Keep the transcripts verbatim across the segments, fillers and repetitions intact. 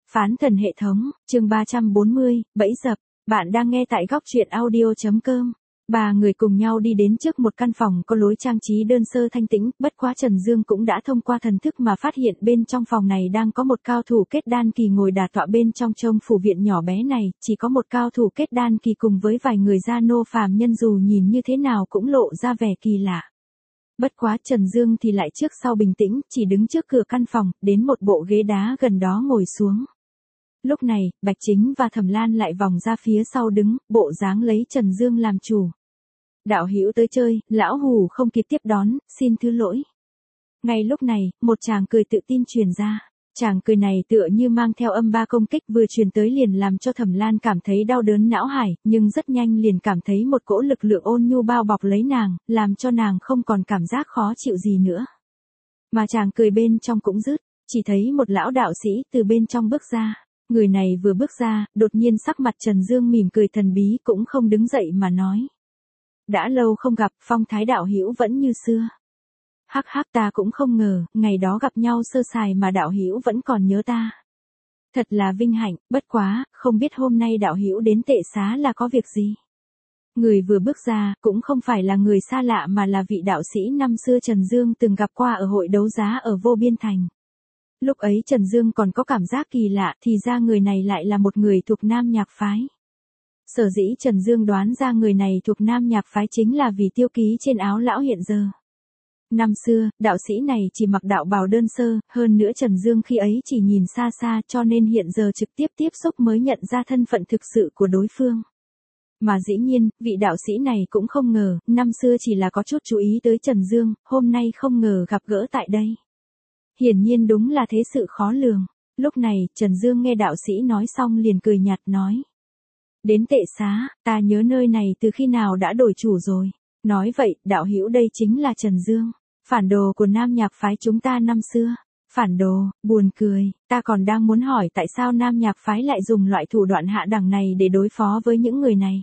Phán thần hệ thống, chương ba trăm bốn mươi, bẫy dập. Bạn đang nghe tại góc truyện audio.com. Ba người cùng nhau đi đến trước một căn phòng có lối trang trí đơn sơ thanh tĩnh, bất quá Trần Dương cũng đã thông qua thần thức mà phát hiện bên trong phòng này đang có một cao thủ kết đan kỳ ngồi đả tọa bên trong trông phủ viện nhỏ bé này, chỉ có một cao thủ kết đan kỳ cùng với vài người gia nô phàm nhân dù nhìn như thế nào cũng lộ ra vẻ kỳ lạ. Bất quá Trần Dương thì lại trước sau bình tĩnh, chỉ đứng trước cửa căn phòng, đến một bộ ghế đá gần đó ngồi xuống. Lúc này, Bạch Chính và Thẩm Lan lại vòng ra phía sau đứng, bộ dáng lấy Trần Dương làm chủ. Đạo hữu tới chơi, lão hù không kịp tiếp đón, xin thứ lỗi. Ngay lúc này, một chàng cười tự tin truyền ra. Chàng cười này tựa như mang theo âm ba công kích vừa truyền tới liền làm cho Thẩm Lan cảm thấy đau đớn não hải, nhưng rất nhanh liền cảm thấy một cỗ lực lượng ôn nhu bao bọc lấy nàng, làm cho nàng không còn cảm giác khó chịu gì nữa. Mà chàng cười bên trong cũng dứt, chỉ thấy một lão đạo sĩ từ bên trong bước ra. Người này vừa bước ra, đột nhiên sắc mặt Trần Dương mỉm cười thần bí cũng không đứng dậy mà nói. Đã lâu không gặp, phong thái đạo hữu vẫn như xưa. Hắc hắc, ta cũng không ngờ, ngày đó gặp nhau sơ sài mà đạo hữu vẫn còn nhớ ta. Thật là vinh hạnh, bất quá, không biết hôm nay đạo hữu đến Tệ Xá là có việc gì. Người vừa bước ra, cũng không phải là người xa lạ mà là vị đạo sĩ năm xưa Trần Dương từng gặp qua ở hội đấu giá ở Vô Biên Thành. Lúc ấy Trần Dương còn có cảm giác kỳ lạ thì ra người này lại là một người thuộc Nam Nhạc Phái. Sở dĩ Trần Dương đoán ra người này thuộc Nam Nhạc Phái chính là vì tiêu ký trên áo lão hiện giờ. Năm xưa, đạo sĩ này chỉ mặc đạo bào đơn sơ, hơn nữa Trần Dương khi ấy chỉ nhìn xa xa cho nên hiện giờ trực tiếp tiếp xúc mới nhận ra thân phận thực sự của đối phương. Mà dĩ nhiên, vị đạo sĩ này cũng không ngờ, năm xưa chỉ là có chút chú ý tới Trần Dương, hôm nay không ngờ gặp gỡ tại đây. Hiển nhiên đúng là thế sự khó lường. Lúc này, Trần Dương nghe đạo sĩ nói xong liền cười nhạt nói. Đến Tệ Xá, ta nhớ nơi này từ khi nào đã đổi chủ rồi. Nói vậy, đạo hữu đây chính là Trần Dương, phản đồ của Nam Nhạc Phái chúng ta năm xưa. Phản đồ, buồn cười, ta còn đang muốn hỏi tại sao Nam Nhạc Phái lại dùng loại thủ đoạn hạ đẳng này để đối phó với những người này.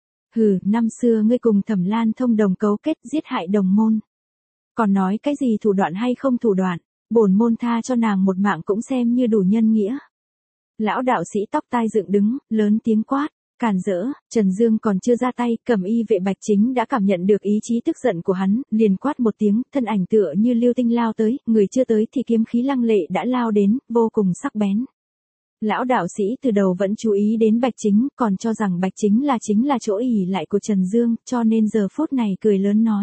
Hừ, năm xưa ngươi cùng Thẩm Lan thông đồng cấu kết giết hại đồng môn. Còn nói cái gì thủ đoạn hay không thủ đoạn, bổn môn tha cho nàng một mạng cũng xem như đủ nhân nghĩa. Lão đạo sĩ tóc tai dựng đứng, lớn tiếng quát. Càn rỡ, Trần Dương còn chưa ra tay, Cẩm y vệ Bạch Chính đã cảm nhận được ý chí tức giận của hắn, liền quát một tiếng, thân ảnh tựa như lưu tinh lao tới, người chưa tới thì kiếm khí lăng lệ đã lao đến, vô cùng sắc bén. Lão đạo sĩ từ đầu vẫn chú ý đến Bạch Chính, còn cho rằng Bạch Chính là chính là chỗ ỷ lại của Trần Dương, cho nên giờ phút này cười lớn nói.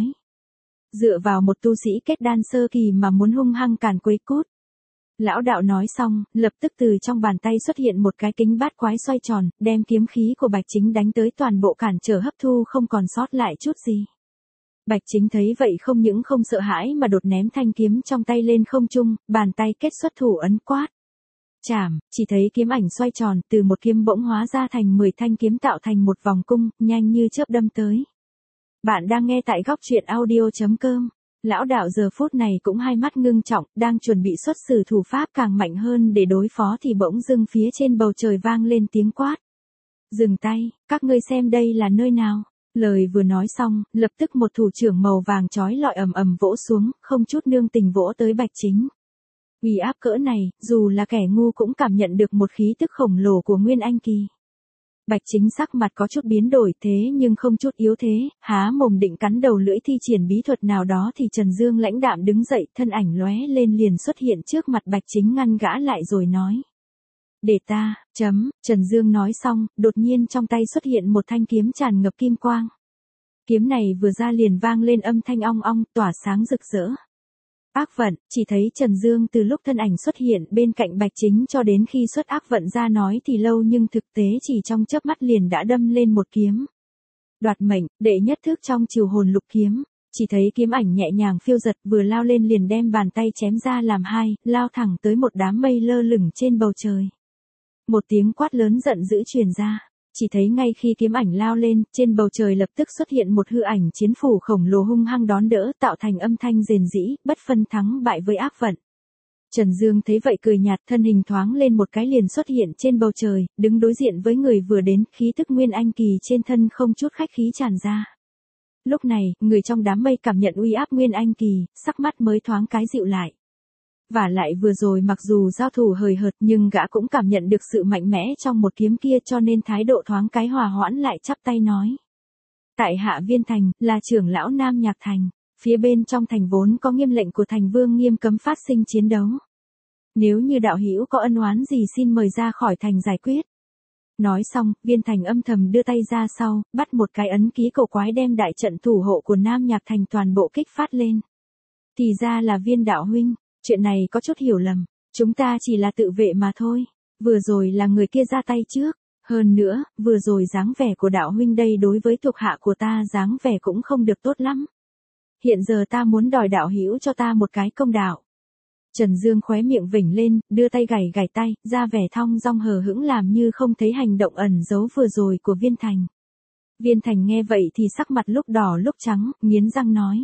Dựa vào một tu sĩ kết đan sơ kỳ mà muốn hung hăng càn quấy cút. Lão đạo nói xong, lập tức từ trong bàn tay xuất hiện một cái kính bát quái xoay tròn, đem kiếm khí của Bạch Chính đánh tới toàn bộ cản trở hấp thu không còn sót lại chút gì. Bạch Chính thấy vậy không những không sợ hãi mà đột ném thanh kiếm trong tay lên không trung, bàn tay kết xuất thủ ấn quát. Chảm, chỉ thấy kiếm ảnh xoay tròn, từ một kiếm bỗng hóa ra thành mười thanh kiếm tạo thành một vòng cung, nhanh như chớp đâm tới. Bạn đang nghe tại góc truyện audio.com. Lão đạo giờ phút này cũng hai mắt ngưng trọng, đang chuẩn bị xuất sử thủ pháp càng mạnh hơn để đối phó thì bỗng dưng phía trên bầu trời vang lên tiếng quát. Dừng tay, các ngươi xem đây là nơi nào. Lời vừa nói xong, lập tức một thủ trưởng màu vàng chói lọi ầm ầm vỗ xuống, không chút nương tình vỗ tới Bạch Chính. Uy áp cỡ này, dù là kẻ ngu cũng cảm nhận được một khí tức khổng lồ của Nguyên Anh Kỳ. Bạch Chính sắc mặt có chút biến đổi thế nhưng không chút yếu thế, há mồm định cắn đầu lưỡi thi triển bí thuật nào đó thì Trần Dương lãnh đạm đứng dậy, thân ảnh lóe lên liền xuất hiện trước mặt Bạch Chính ngăn gã lại rồi nói. Để ta, chấm, Trần Dương nói xong, đột nhiên trong tay xuất hiện một thanh kiếm tràn ngập kim quang. Kiếm này vừa ra liền vang lên âm thanh ong ong, tỏa sáng rực rỡ. Ác vận, chỉ thấy Trần Dương từ lúc thân ảnh xuất hiện bên cạnh Bạch Chính cho đến khi xuất ác vận ra nói thì lâu nhưng thực tế chỉ trong chớp mắt liền đã đâm lên một kiếm. Đoạt mệnh, đệ nhất thức trong triều hồn lục kiếm, chỉ thấy kiếm ảnh nhẹ nhàng phiêu giật vừa lao lên liền đem bàn tay chém ra làm hai, lao thẳng tới một đám mây lơ lửng trên bầu trời. Một tiếng quát lớn giận dữ truyền ra. Chỉ thấy ngay khi kiếm ảnh lao lên, trên bầu trời lập tức xuất hiện một hư ảnh chiến phủ khổng lồ hung hăng đón đỡ tạo thành âm thanh rền rĩ, bất phân thắng bại với ác vận. Trần Dương thấy vậy cười nhạt thân hình thoáng lên một cái liền xuất hiện trên bầu trời, đứng đối diện với người vừa đến, khí tức Nguyên Anh Kỳ trên thân không chút khách khí tràn ra. Lúc này, người trong đám mây cảm nhận uy áp Nguyên Anh Kỳ, sắc mắt mới thoáng cái dịu lại. Và lại vừa rồi mặc dù giao thủ hời hợt nhưng gã cũng cảm nhận được sự mạnh mẽ trong một kiếm kia cho nên thái độ thoáng cái hòa hoãn lại chắp tay nói. Tại hạ Viên Thành, là trưởng lão Nam Nhạc Thành, phía bên trong thành vốn có nghiêm lệnh của thành vương nghiêm cấm phát sinh chiến đấu. Nếu như đạo hữu có ân oán gì xin mời ra khỏi thành giải quyết. Nói xong, Viên Thành âm thầm đưa tay ra sau, bắt một cái ấn ký cổ quái đem đại trận thủ hộ của Nam Nhạc Thành toàn bộ kích phát lên. Thì ra là Viên đạo huynh, chuyện này có chút hiểu lầm, chúng ta chỉ là tự vệ mà thôi, vừa rồi là người kia ra tay trước, hơn nữa, vừa rồi dáng vẻ của đạo huynh đây đối với thuộc hạ của ta dáng vẻ cũng không được tốt lắm. Hiện giờ ta muốn đòi đạo hữu cho ta một cái công đạo. Trần Dương khóe miệng vểnh lên, đưa tay gảy gảy tay, ra vẻ thong dong hờ hững làm như không thấy hành động ẩn giấu vừa rồi của Viên Thành. Viên Thành nghe vậy thì sắc mặt lúc đỏ lúc trắng, nghiến răng nói.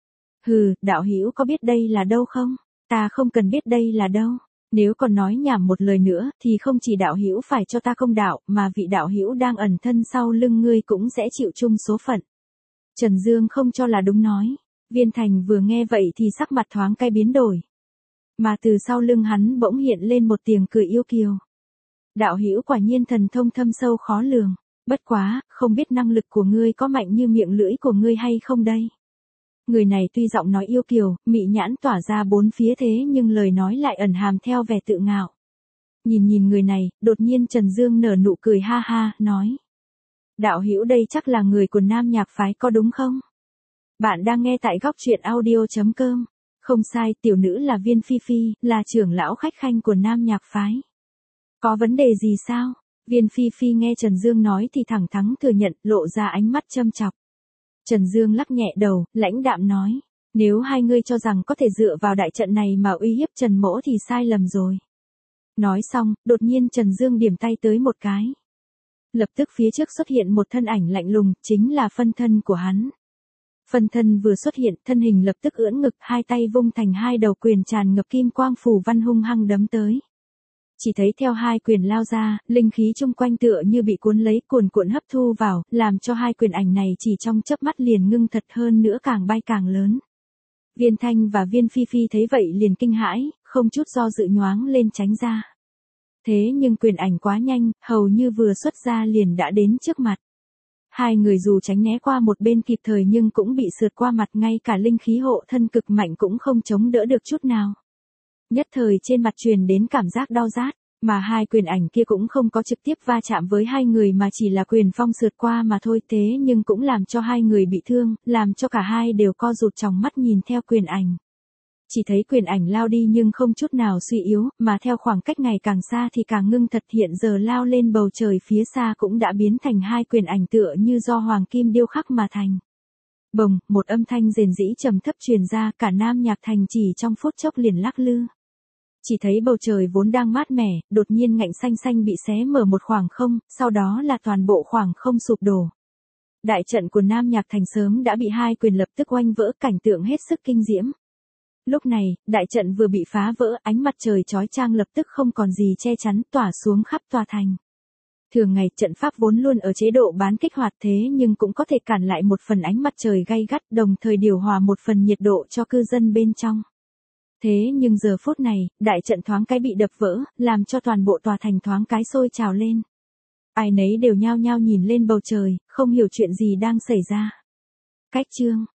Hừ, đạo hữu có biết đây là đâu không? Ta không cần biết đây là đâu. Nếu còn nói nhảm một lời nữa thì không chỉ đạo hữu phải cho ta công đạo mà vị đạo hữu đang ẩn thân sau lưng ngươi cũng sẽ chịu chung số phận. Trần Dương không cho là đúng nói. Viên Thành vừa nghe vậy thì sắc mặt thoáng cái biến đổi. Mà từ sau lưng hắn bỗng hiện lên một tiếng cười yêu kiều. Đạo hữu quả nhiên thần thông thâm sâu khó lường, bất quá, không biết năng lực của ngươi có mạnh như miệng lưỡi của ngươi hay không đây. Người này tuy giọng nói yêu kiều, mị nhãn tỏa ra bốn phía thế nhưng lời nói lại ẩn hàm theo vẻ tự ngạo. Nhìn nhìn người này, đột nhiên Trần Dương nở nụ cười ha ha, nói. Đạo hữu đây chắc là người của Nam Nhạc phái có đúng không? Bạn đang nghe tại góc truyện audio chấm com. Không sai, tiểu nữ là Viên Phi Phi, là trưởng lão khách khanh của Nam Nhạc phái. Có vấn đề gì sao? Viên Phi Phi nghe Trần Dương nói thì thẳng thắn thừa nhận, lộ ra ánh mắt châm chọc. Trần Dương lắc nhẹ đầu, lãnh đạm nói, nếu hai ngươi cho rằng có thể dựa vào đại trận này mà uy hiếp Trần Mỗ thì sai lầm rồi. Nói xong, đột nhiên Trần Dương điểm tay tới một cái. Lập tức phía trước xuất hiện một thân ảnh lạnh lùng, chính là phân thân của hắn. Phân thân vừa xuất hiện, thân hình lập tức ưỡn ngực, hai tay vung thành hai đầu quyền tràn ngập kim quang phù văn hung hăng đấm tới. Chỉ thấy theo hai quyền lao ra, linh khí chung quanh tựa như bị cuốn lấy cuồn cuộn hấp thu vào, làm cho hai quyền ảnh này chỉ trong chớp mắt liền ngưng thật hơn nữa càng bay càng lớn. Viên Thanh và Viên Phi Phi thấy vậy liền kinh hãi, không chút do dự nhoáng lên tránh ra. Thế nhưng quyền ảnh quá nhanh, hầu như vừa xuất ra liền đã đến trước mặt. Hai người dù tránh né qua một bên kịp thời nhưng cũng bị sượt qua mặt, ngay cả linh khí hộ thân cực mạnh cũng không chống đỡ được chút nào. Nhất thời trên mặt truyền đến cảm giác đau rát, mà hai quyền ảnh kia cũng không có trực tiếp va chạm với hai người mà chỉ là quyền phong sượt qua mà thôi, thế nhưng cũng làm cho hai người bị thương, làm cho cả hai đều co rụt tròng mắt nhìn theo quyền ảnh. Chỉ thấy quyền ảnh lao đi nhưng không chút nào suy yếu, mà theo khoảng cách ngày càng xa thì càng ngưng thật, hiện giờ lao lên bầu trời phía xa cũng đã biến thành hai quyền ảnh tựa như do hoàng kim điêu khắc mà thành. Bồng, một âm thanh rền rĩ trầm thấp truyền ra, cả Nam Nhạc Thành chỉ trong phút chốc liền lắc lư. Chỉ thấy bầu trời vốn đang mát mẻ, đột nhiên ngạnh xanh xanh bị xé mở một khoảng không, sau đó là toàn bộ khoảng không sụp đổ. Đại trận của Nam Nhạc Thành sớm đã bị hai quyền lập tức oanh vỡ, cảnh tượng hết sức kinh diễm. Lúc này, đại trận vừa bị phá vỡ, ánh mặt trời chói chang lập tức không còn gì che chắn, tỏa xuống khắp tòa thành. Thường ngày trận pháp vốn luôn ở chế độ bán kích hoạt, thế nhưng cũng có thể cản lại một phần ánh mặt trời gay gắt, đồng thời điều hòa một phần nhiệt độ cho cư dân bên trong. Thế nhưng giờ phút này, đại trận thoáng cái bị đập vỡ, làm cho toàn bộ tòa thành thoáng cái sôi trào lên. Ai nấy đều nhao nhao nhìn lên bầu trời, không hiểu chuyện gì đang xảy ra. Cách chương